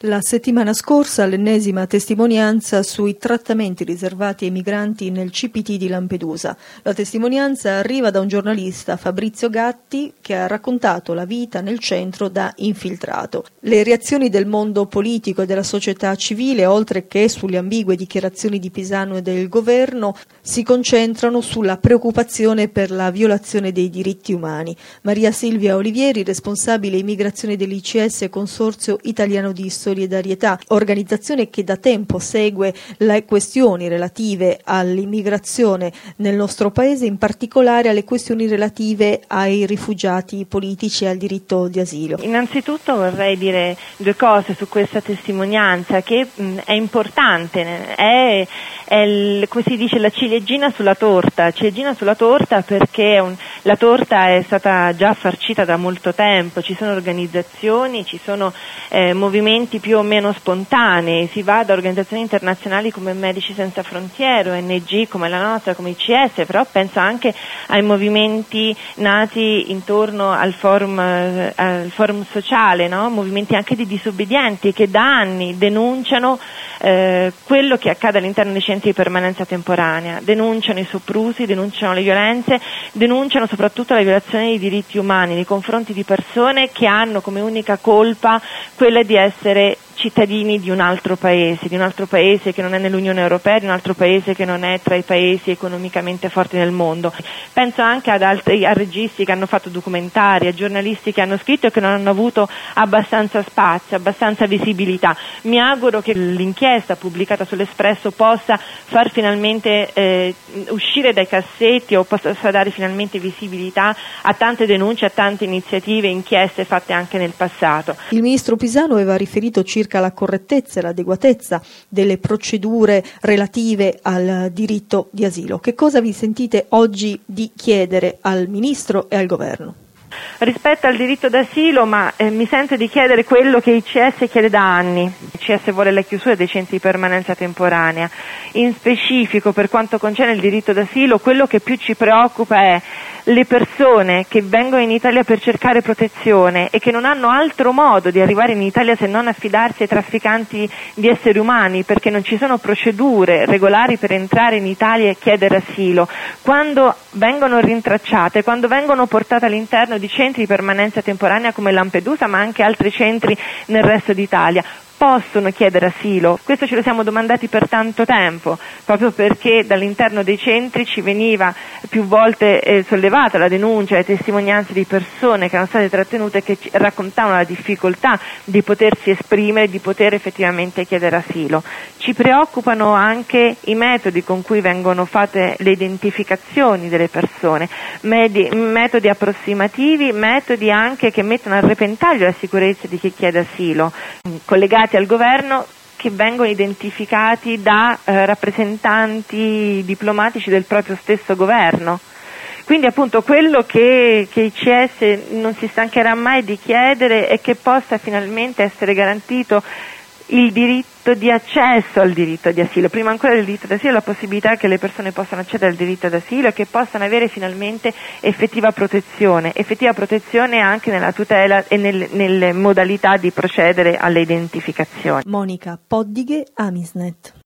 La settimana scorsa l'ennesima testimonianza sui trattamenti riservati ai migranti nel CPT di Lampedusa. La testimonianza arriva da un giornalista, Fabrizio Gatti, che ha raccontato la vita nel centro da infiltrato. Le reazioni del mondo politico e della società civile, oltre che sulle ambigue dichiarazioni di Pisanu e del governo, si concentrano sulla preoccupazione per la violazione dei diritti umani. Maria Silvia Olivieri, responsabile immigrazione dell'ICS Consorzio Italiano di Solidarietà, organizzazione che da tempo segue le questioni relative all'immigrazione nel nostro paese, in particolare alle questioni relative ai rifugiati politici e al diritto di asilo. Innanzitutto vorrei dire due cose su questa testimonianza che è importante, è come si dice, la ciliegina sulla torta perché la torta è stata già farcita da molto tempo, ci sono organizzazioni, ci sono movimenti più o meno spontanei, si va da organizzazioni internazionali come Medici Senza Frontiere, ONG come la nostra, come ICS, però penso anche ai movimenti nati intorno al forum sociale, no? Movimenti anche di disobbedienti che da anni denunciano quello che accade all'interno dei centri di permanenza temporanea, denunciano i soprusi, denunciano le violenze, denunciano soprattutto la violazione dei diritti umani nei confronti di persone che hanno come unica colpa quella di essere cittadini di un altro paese che non è nell'Unione Europea, di un altro paese che non è tra i paesi economicamente forti del mondo. Penso anche a registi che hanno fatto documentari, a giornalisti che hanno scritto e che non hanno avuto abbastanza spazio, abbastanza visibilità. Mi auguro che l'inchiesta pubblicata sull'Espresso possa far finalmente uscire dai cassetti o possa dare finalmente visibilità a tante denunce, a tante iniziative, inchieste fatte anche nel passato. Il ministro Pisanu aveva riferito circa la correttezza e l'adeguatezza delle procedure relative al diritto di asilo. Che cosa vi sentite oggi di chiedere al ministro e al governo? Rispetto al diritto d'asilo, mi sento di chiedere quello che ICS chiede da anni. ICS vuole la chiusura dei centri di permanenza temporanea. In specifico, per quanto concerne il diritto d'asilo, quello che più ci preoccupa è le persone che vengono in Italia per cercare protezione e che non hanno altro modo di arrivare in Italia se non affidarsi ai trafficanti di esseri umani, perché non ci sono procedure regolari per entrare in Italia e chiedere asilo. Quando vengono rintracciate, quando vengono portate all'interno di centri di permanenza temporanea come Lampedusa, ma anche altri centri nel resto d'Italia, possono chiedere asilo? Questo ce lo siamo domandati per tanto tempo, proprio perché dall'interno dei centri ci veniva più volte sollevata la denuncia, le testimonianze di persone che erano state trattenute e che raccontavano la difficoltà di potersi esprimere, di poter effettivamente chiedere asilo. Ci preoccupano anche i metodi con cui vengono fatte le identificazioni delle persone, metodi approssimativi, metodi anche che mettono a repentaglio la sicurezza di chi chiede asilo, collegati al governo, che vengono identificati da rappresentanti diplomatici del proprio stesso governo. Quindi appunto quello che ICS non si stancherà mai di chiedere è che possa finalmente essere garantito il diritto di accesso al diritto di asilo, prima ancora del diritto d'asilo la possibilità che le persone possano accedere al diritto d'asilo e che possano avere finalmente effettiva protezione anche nella tutela e nelle modalità di procedere alle identificazioni. Monica Poddighe, Amisnet.